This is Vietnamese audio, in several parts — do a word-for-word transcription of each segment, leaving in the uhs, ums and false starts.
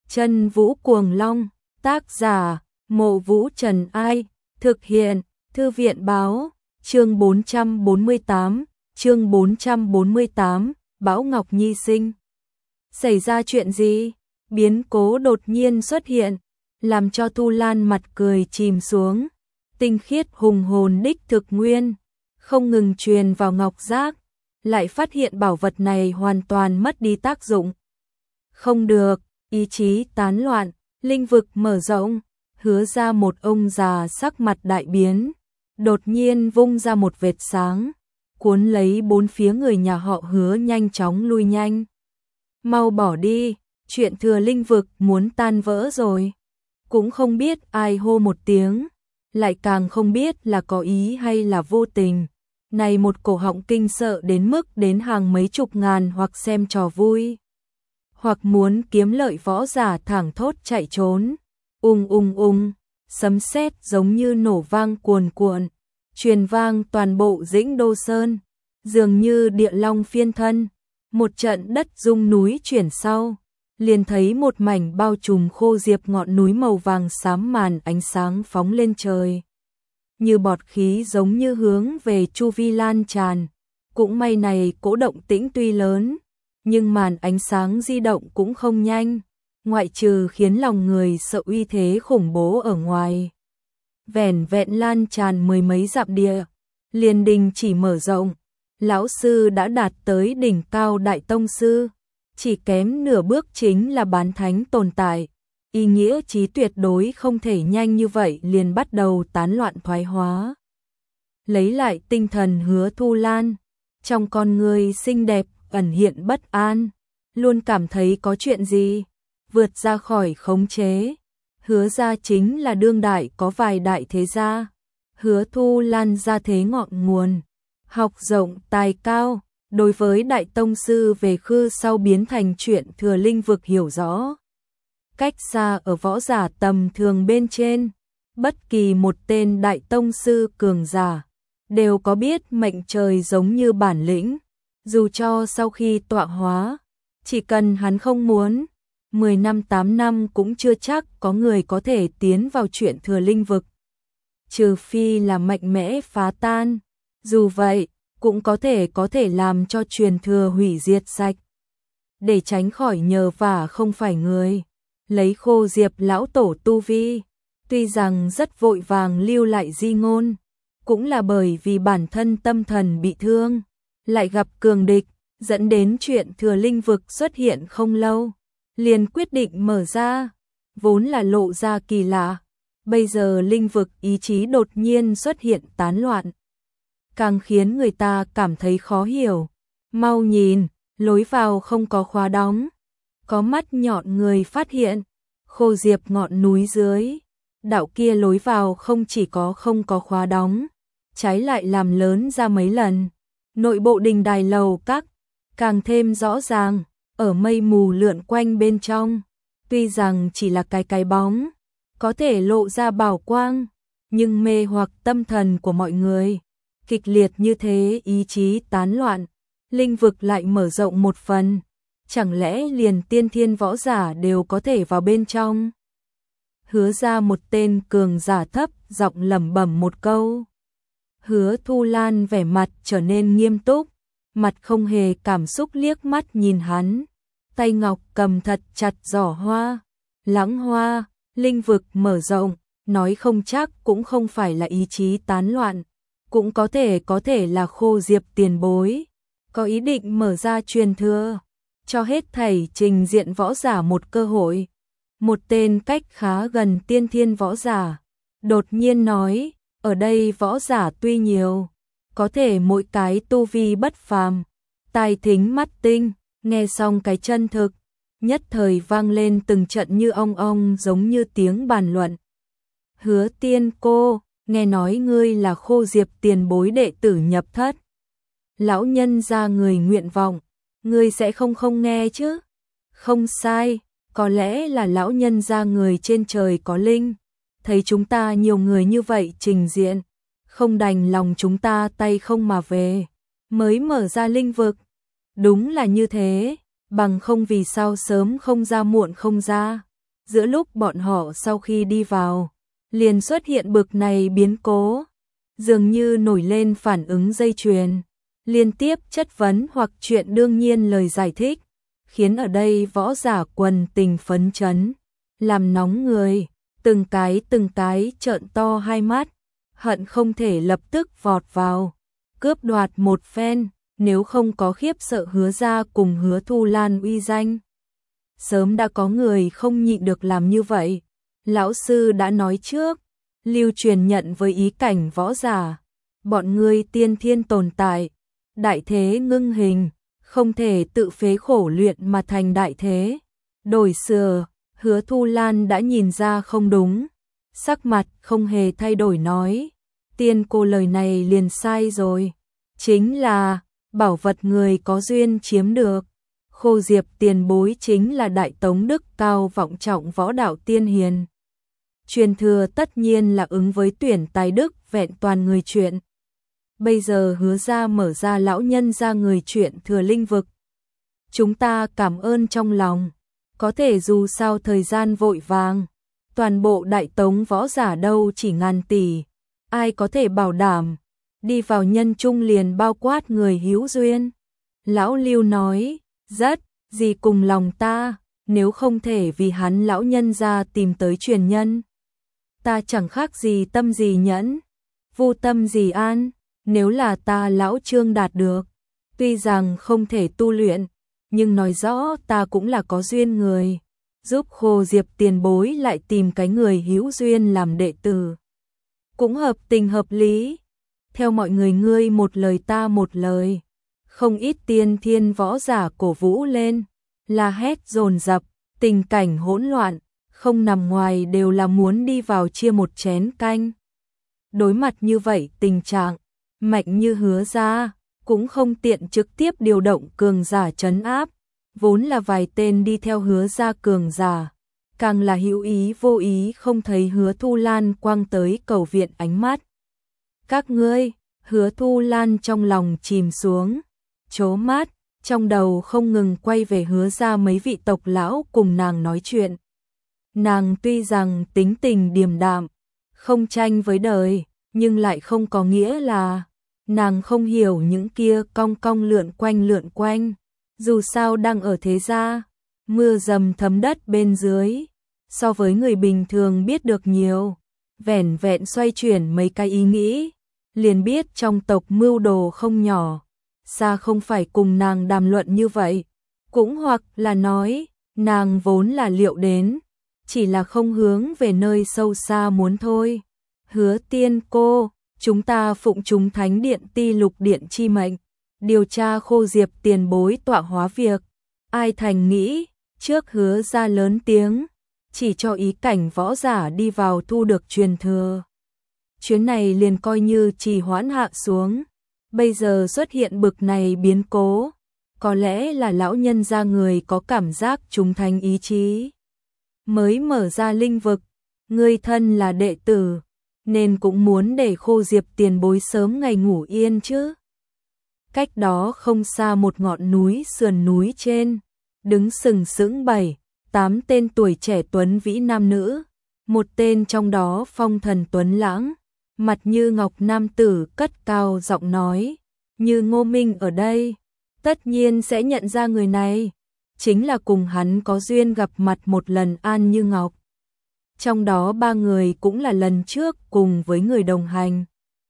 Chân Vũ Cuồng Long, tác giả, Mộ Vũ Trần Ai, thực hiện, Thư viện báo, chương bốn trăm bốn mươi tám, chương bốn trăm bốn mươi tám, Bão Ngọc Nhi sinh. Xảy ra chuyện gì? Biến cố đột nhiên xuất hiện, làm cho Thu Lan mặt cười chìm xuống. Tinh khiết hùng hồn đích thực nguyên, không ngừng truyền vào ngọc giác, lại phát hiện bảo vật này hoàn toàn mất đi tác dụng. Không được, ý chí tán loạn, linh vực mở rộng, Hứa ra một ông già sắc mặt đại biến, đột nhiên vung ra một vệt sáng, cuốn lấy bốn phía người nhà họ Hứa nhanh chóng lui nhanh. Mau bỏ đi, chuyện thừa linh vực muốn tan vỡ rồi. Cũng không biết ai hô một tiếng, lại càng không biết là có ý hay là vô tình. Này một cổ họng kinh sợ đến mức đến hàng mấy chục ngàn hoặc xem trò vui, hoặc muốn kiếm lợi võ giả thẳng thốt chạy trốn. Ung ung ung, sấm sét giống như nổ vang cuồn cuộn, truyền vang toàn bộ Dĩnh Đô Sơn, dường như địa long phiên thân. Một trận đất rung núi chuyển sau, liền thấy một mảnh bao trùm khô diệp ngọn núi màu vàng xám màn ánh sáng phóng lên trời. Như bọt khí giống như hướng về chu vi lan tràn. Cũng may này cỗ động tĩnh tuy lớn, nhưng màn ánh sáng di động cũng không nhanh, ngoại trừ khiến lòng người sợ uy thế khủng bố ở ngoài. Vẻn vẹn lan tràn mười mấy dặm địa, liền đình chỉ mở rộng. Lão sư đã đạt tới đỉnh cao đại tông sư, chỉ kém nửa bước chính là bán thánh tồn tại. Ý nghĩa chí tuyệt đối không thể nhanh như vậy liền bắt đầu tán loạn thoái hóa. Lấy lại tinh thần Hứa Thu Lan, trong con người xinh đẹp ẩn hiện bất an, luôn cảm thấy có chuyện gì vượt ra khỏi khống chế. Hứa gia chính là đương đại có vài đại thế gia, Hứa Thu Lan gia thế ngọn nguồn, học rộng tài cao, đối với đại tông sư về khư sau biến thành chuyện thừa linh vực hiểu rõ. Cách xa ở võ giả tầm thường bên trên, bất kỳ một tên đại tông sư cường giả đều có biết mệnh trời giống như bản lĩnh, dù cho sau khi tọa hóa, chỉ cần hắn không muốn, mười năm tám năm cũng chưa chắc có người có thể tiến vào chuyện thừa linh vực. Trừ phi là mạnh mẽ phá tan, dù vậy cũng có thể có thể làm cho truyền thừa hủy diệt sạch. Để tránh khỏi nhờ vả không phải người, lấy khô diệp lão tổ tu vi, tuy rằng rất vội vàng lưu lại di ngôn, cũng là bởi vì bản thân tâm thần bị thương, lại gặp cường địch, dẫn đến chuyện thừa linh vực xuất hiện không lâu, liền quyết định mở ra, vốn là lộ ra kỳ lạ. Bây giờ linh vực ý chí đột nhiên xuất hiện tán loạn, càng khiến người ta cảm thấy khó hiểu. Mau nhìn, lối vào không có khóa đóng. Có mắt nhọn người phát hiện, khô diệp ngọn núi dưới, đạo kia lối vào không chỉ có không có khóa đóng, trái lại làm lớn ra mấy lần. Nội bộ đình đài lầu các càng thêm rõ ràng, ở mây mù lượn quanh bên trong, tuy rằng chỉ là cái cái bóng, có thể lộ ra bảo quang, nhưng mê hoặc tâm thần của mọi người. Kịch liệt như thế ý chí tán loạn, linh vực lại mở rộng một phần, chẳng lẽ liền tiên thiên võ giả đều có thể vào bên trong? Hứa ra một tên cường giả thấp giọng lẩm bẩm một câu. Hứa Thu Lan vẻ mặt trở nên nghiêm túc, mặt không hề cảm xúc liếc mắt nhìn hắn, tay ngọc cầm thật chặt giỏ hoa. Lãng hoa, linh vực mở rộng, nói không chắc cũng không phải là ý chí tán loạn, cũng có thể có thể là khô diệp tiền bối, có ý định mở ra truyền thừa, cho hết thảy trình diện võ giả một cơ hội. Một tên cách khá gần tiên thiên võ giả, đột nhiên nói, ở đây võ giả tuy nhiều, có thể mỗi cái tu vi bất phàm, tai thính mắt tinh, nghe xong cái chân thực, nhất thời vang lên từng trận như ong ong giống như tiếng bàn luận. Hứa tiên cô, nghe nói ngươi là khô diệp tiền bối đệ tử nhập thất. Lão nhân ra người nguyện vọng, ngươi sẽ không không nghe chứ? Không sai, có lẽ là lão nhân ra người trên trời có linh, thấy chúng ta nhiều người như vậy trình diện, không đành lòng chúng ta tay không mà về, mới mở ra linh vực. Đúng là như thế, bằng không vì sao sớm không ra muộn không ra. giữa lúc bọn họ sau khi đi vào, liền xuất hiện bực này biến cố, dường như nổi lên phản ứng dây chuyền, liên tiếp chất vấn hoặc chuyện đương nhiên lời giải thích, khiến ở đây võ giả quần tình phấn chấn, làm nóng người, từng cái từng cái trợn to hai mắt, hận không thể lập tức vọt vào, cướp đoạt một phen, nếu không có khiếp sợ Hứa gia cùng Hứa Thu Lan uy danh. Sớm đã có người không nhịn được làm như vậy. Lão sư đã nói trước, lưu truyền nhận với ý cảnh võ giả, bọn ngươi tiên thiên tồn tại, đại thế ngưng hình, không thể tự phế khổ luyện mà thành đại thế. Đổi xưa, Hứa Thu Lan đã nhìn ra không đúng, sắc mặt không hề thay đổi nói, tiên cô lời này liền sai rồi, chính là bảo vật người có duyên chiếm được. Khô Diệp tiền bối chính là đại tống đức cao vọng trọng võ đạo tiên hiền. Truyền thừa tất nhiên là ứng với tuyển tài đức vẹn toàn người chuyện. Bây giờ Hứa gia mở ra lão nhân ra người chuyện thừa linh vực. Chúng ta cảm ơn trong lòng, có thể dù sao thời gian vội vàng, toàn bộ đại tống võ giả đâu chỉ ngàn tỷ, ai có thể bảo đảm, đi vào nhân trung liền bao quát người hữu duyên. Lão Lưu nói, rất, gì cùng lòng ta, nếu không thể vì hắn lão nhân ra tìm tới truyền nhân. Ta chẳng khác gì tâm gì nhẫn, vô tâm gì an, nếu là ta lão Trương đạt được, tuy rằng không thể tu luyện, nhưng nói rõ ta cũng là có duyên người, giúp Khô Diệp tiền bối lại tìm cái người hữu duyên làm đệ tử. Cũng hợp tình hợp lý, theo mọi người ngươi một lời ta một lời. Không ít tiên thiên võ giả cổ vũ lên, la hét dồn dập, tình cảnh hỗn loạn, không nằm ngoài đều là muốn đi vào chia một chén canh. Đối mặt như vậy tình trạng, mạnh như Hứa gia, cũng không tiện trực tiếp điều động cường giả trấn áp, vốn là vài tên đi theo Hứa gia cường giả, càng là hữu ý vô ý không thấy Hứa Thu Lan quang tới cầu viện ánh mắt. Các ngươi, Hứa Thu Lan trong lòng chìm xuống, chố mắt, trong đầu không ngừng quay về Hứa gia mấy vị tộc lão cùng nàng nói chuyện. Nàng tuy rằng tính tình điềm đạm, không tranh với đời, nhưng lại không có nghĩa là nàng không hiểu những kia cong cong lượn quanh lượn quanh. Dù sao đang ở thế gia, mưa dầm thấm đất bên dưới, so với người bình thường biết được nhiều, vẻn vẹn xoay chuyển mấy cái ý nghĩ, liền biết trong tộc mưu đồ không nhỏ. Xa không phải cùng nàng đàm luận như vậy, cũng hoặc là nói, nàng vốn là liệu đến, chỉ là không hướng về nơi sâu xa muốn thôi. Hứa tiên cô, chúng ta phụng chúng thánh điện ti lục điện chi mệnh, điều tra Khô Diệp tiền bối tọa hóa việc. Ai thành nghĩ, trước Hứa ra lớn tiếng, chỉ cho ý cảnh võ giả đi vào thu được truyền thừa. Chuyến này liền coi như trì hoãn hạ xuống. Bây giờ xuất hiện bực này biến cố, có lẽ là lão nhân gia người có cảm giác trung thành ý chí. Mới mở ra linh vực, người thân là đệ tử, nên cũng muốn để Khô Diệp tiền bối sớm ngày ngủ yên chứ. Cách đó không xa một ngọn núi sườn núi trên, đứng sừng sững bảy, tám tên tuổi trẻ tuấn vĩ nam nữ, một tên trong đó phong thần tuấn lãng, mặt như ngọc nam tử cất cao giọng nói, như Ngô Minh ở đây, tất nhiên sẽ nhận ra người này, chính là cùng hắn có duyên gặp mặt một lần An Như Ngọc. Trong đó ba người cũng là lần trước cùng với người đồng hành.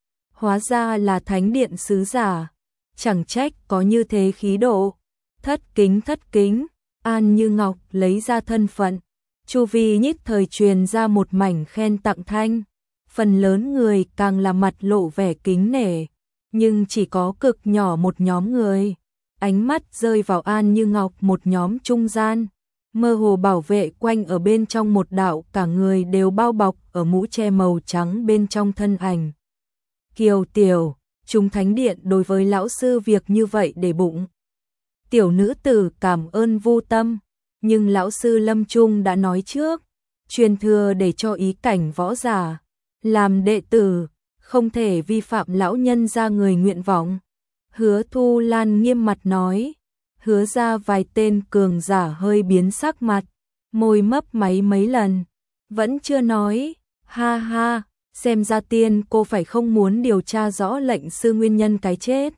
Hóa ra là thánh điện sứ giả, chẳng trách có như thế khí độ. Thất kính thất kính, An Như Ngọc lấy ra thân phận, chu vi nhất thời truyền ra một mảnh khen tặng thanh. Phần lớn người càng là mặt lộ vẻ kính nể, nhưng chỉ có cực nhỏ một nhóm người. Ánh mắt rơi vào An Như Ngọc một nhóm trung gian, mơ hồ bảo vệ quanh ở bên trong một đạo cả người đều bao bọc ở mũ che màu trắng bên trong thân ảnh. Kiều Tiểu, chúng thánh điện đối với lão sư việc như vậy để bụng. Tiểu nữ tử cảm ơn vô tâm, nhưng lão sư Lâm Trung đã nói trước, truyền thừa để cho ý cảnh võ giả. Làm đệ tử, không thể vi phạm lão nhân ra người nguyện vọng. Hứa Thu Lan nghiêm mặt nói, Hứa ra vài tên cường giả hơi biến sắc mặt, môi mấp máy mấy lần, vẫn chưa nói, ha ha, xem ra tiên cô phải không muốn điều tra rõ lệnh sư nguyên nhân cái chết.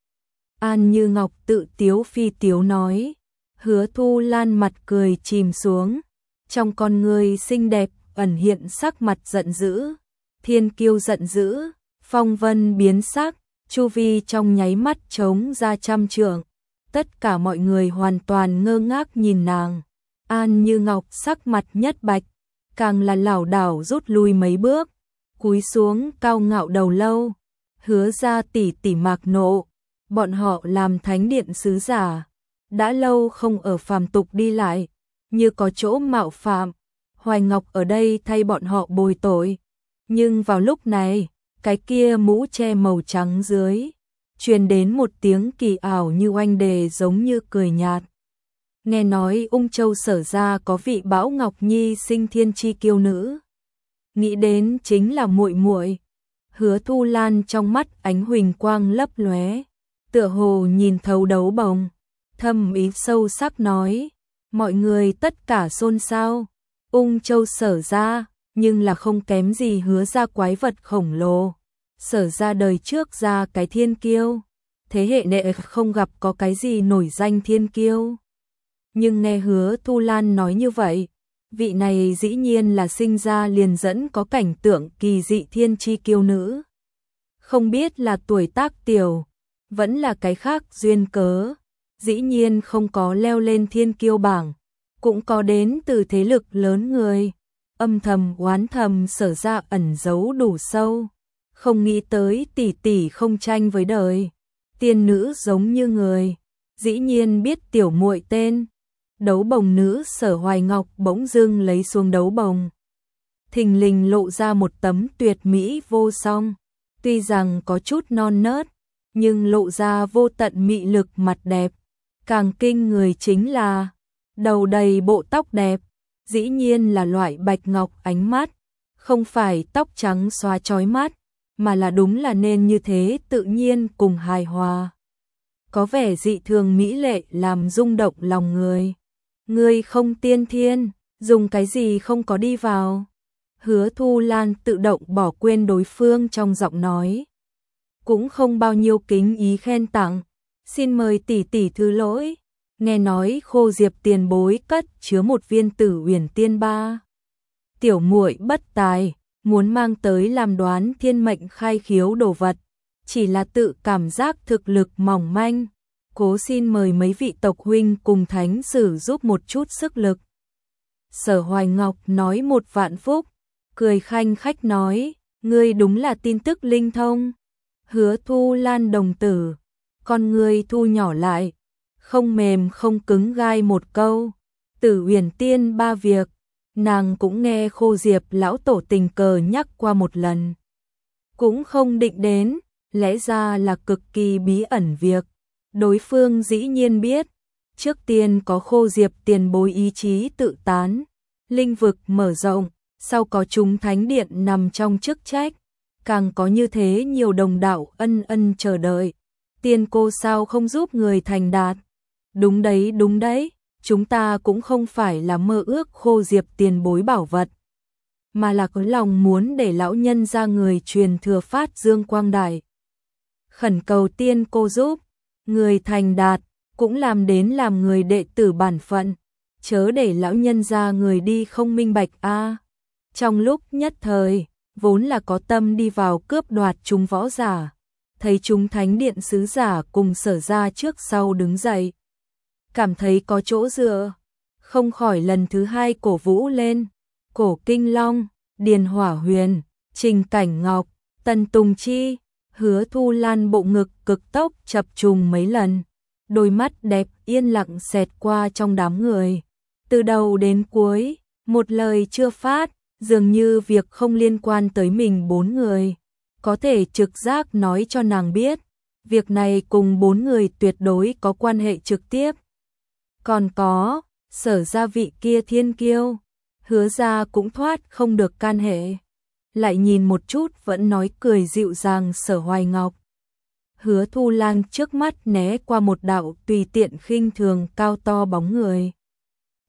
An Như Ngọc tự tiếu phi tiếu nói, Hứa Thu Lan mặt cười chìm xuống, trong con người xinh đẹp ẩn hiện sắc mặt giận dữ, thiên kiêu giận dữ, phong vân biến sắc, chu vi trong nháy mắt trống ra trăm trượng, tất cả mọi người hoàn toàn ngơ ngác nhìn nàng. An Như Ngọc sắc mặt nhất bạch, càng là lảo đảo rút lui mấy bước, cúi xuống cao ngạo đầu lâu, Hứa ra tỷ tỷ mạc nộ, bọn họ làm thánh điện sứ giả, đã lâu không ở phàm tục đi lại, như có chỗ mạo phạm, Hoài Ngọc ở đây thay bọn họ bồi tội. Nhưng vào lúc này, cái kia mũ che màu trắng dưới, truyền đến một tiếng kỳ ảo như oanh đề giống như cười nhạt. Nghe nói Ung Châu Sở ra có vị Bão Ngọc Nhi sinh thiên chi kiêu nữ. Nghĩ đến chính là muội muội. Hứa Thu Lan trong mắt ánh huỳnh quang lấp lóe, tựa hồ nhìn thấu đấu bồng, thâm ý sâu sắc nói, mọi người tất cả xôn xao, Ung Châu Sở ra, nhưng là không kém gì Hứa ra quái vật khổng lồ. Sở ra đời trước ra cái thiên kiêu, thế hệ đệ không gặp có cái gì nổi danh thiên kiêu. Nhưng nghe Hứa Thu Lan nói như vậy, vị này dĩ nhiên là sinh ra liền dẫn có cảnh tượng kỳ dị thiên chi kiêu nữ. Không biết là tuổi tác tiểu, vẫn là cái khác duyên cớ, dĩ nhiên không có leo lên thiên kiêu bảng, cũng có đến từ thế lực lớn người, âm thầm oán thầm Sở ra ẩn giấu đủ sâu, không nghĩ tới tỷ tỷ không tranh với đời, tiên nữ giống như người, dĩ nhiên biết tiểu muội tên. Đấu bồng nữ Sở Hoài Ngọc bỗng dưng lấy xuống đấu bồng, thình lình lộ ra một tấm tuyệt mỹ vô song, tuy rằng có chút non nớt, nhưng lộ ra vô tận mị lực mặt đẹp. Càng kinh người chính là đầu đầy bộ tóc đẹp, dĩ nhiên là loại bạch ngọc ánh mắt, không phải tóc trắng xóa chói mắt, mà là đúng là nên như thế tự nhiên cùng hài hòa. Có vẻ dị thường mỹ lệ làm rung động lòng người. Ngươi không tiên thiên, dùng cái gì không có đi vào. Hứa Thu Lan tự động bỏ quên đối phương trong giọng nói. Cũng không bao nhiêu kính ý khen tặng, xin mời tỷ tỷ thứ lỗi. Nghe nói Khô Diệp tiền bối cất chứa một viên Tử Uyển Tiên Ba. Tiểu muội bất tài, muốn mang tới làm đoán thiên mệnh khai khiếu đồ vật, chỉ là tự cảm giác thực lực mỏng manh. Cố xin mời mấy vị tộc huynh cùng thánh sử giúp một chút sức lực. Sở Hoài Ngọc nói một vạn phúc, cười khanh khách nói, ngươi đúng là tin tức linh thông. Hứa Thu Lan đồng tử, con ngươi thu nhỏ lại, không mềm không cứng gai một câu. Tử Uyển Tiên Ba việc, nàng cũng nghe Khô Diệp lão tổ tình cờ nhắc qua một lần. Cũng không định đến, lẽ ra là cực kỳ bí ẩn việc. Đối phương dĩ nhiên biết, trước tiên có Khô Diệp tiền bối ý chí tự tán, linh vực mở rộng, sau có chúng thánh điện nằm trong chức trách, càng có như thế nhiều đồng đạo ân ân chờ đợi. Tiên cô sao không giúp người thành đạt? Đúng đấy, đúng đấy, chúng ta cũng không phải là mơ ước Khô Diệp tiền bối bảo vật, mà là có lòng muốn để lão nhân ra người truyền thừa phát dương quang đại. Khẩn cầu tiên cô giúp. Người thành đạt, cũng làm đến làm người đệ tử bản phận, chớ để lão nhân ra người đi không minh bạch a. À, trong lúc nhất thời, vốn là có tâm đi vào cướp đoạt chúng võ giả, thấy chúng thánh điện sứ giả cùng Sở ra trước sau đứng dậy, cảm thấy có chỗ dựa, không khỏi lần thứ hai cổ vũ lên. Cổ Kinh Long, Điền Hỏa Huyền, Trình Cảnh Ngọc, Tần Tùng Chi. Hứa Thu Lan bộ ngực cực tốc chập trùng mấy lần, đôi mắt đẹp yên lặng xẹt qua trong đám người. Từ đầu đến cuối, một lời chưa phát, dường như việc không liên quan tới mình bốn người. Có thể trực giác nói cho nàng biết, việc này cùng bốn người tuyệt đối có quan hệ trực tiếp. Còn có, Sở gia vị kia thiên kiêu, Hứa ra cũng thoát không được can hệ. Lại nhìn một chút vẫn nói cười dịu dàng Sở Hoài Ngọc. Hứa Thu Lan trước mắt né qua một đạo tùy tiện khinh thường cao to bóng người.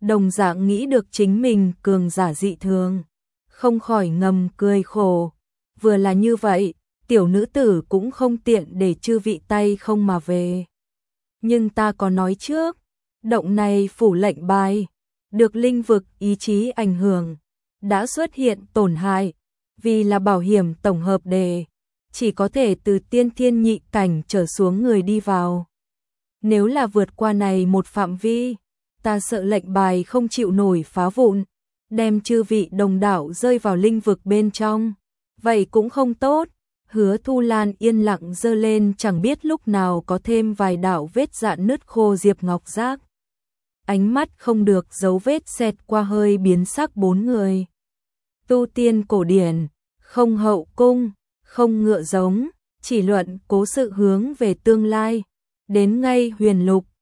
đồng dạng nghĩ được chính mình cường giả dị thường, không khỏi ngầm cười khổ. Vừa là như vậy, tiểu nữ tử cũng không tiện để chư vị tay không mà về. Nhưng ta có nói trước, động này phủ lệnh bài, được linh vực ý chí ảnh hưởng, đã xuất hiện tổn hại, vì là bảo hiểm tổng hợp đề, chỉ có thể từ tiên thiên nhị cảnh trở xuống người đi vào. Nếu là vượt qua này một phạm vi, ta sợ lệnh bài không chịu nổi phá vụn, đem chư vị đồng đạo rơi vào linh vực bên trong. Vậy cũng không tốt. Hứa Thu Lan yên lặng giơ lên, chẳng biết lúc nào có thêm vài đạo vết dạn nứt khô diệp ngọc giác. Ánh mắt không được dấu vết xẹt qua hơi biến sắc bốn người. Tu tiên cổ điển, không hậu cung, không ngựa giống, chỉ luận cố sự hướng về tương lai. Đến ngay huyền lục,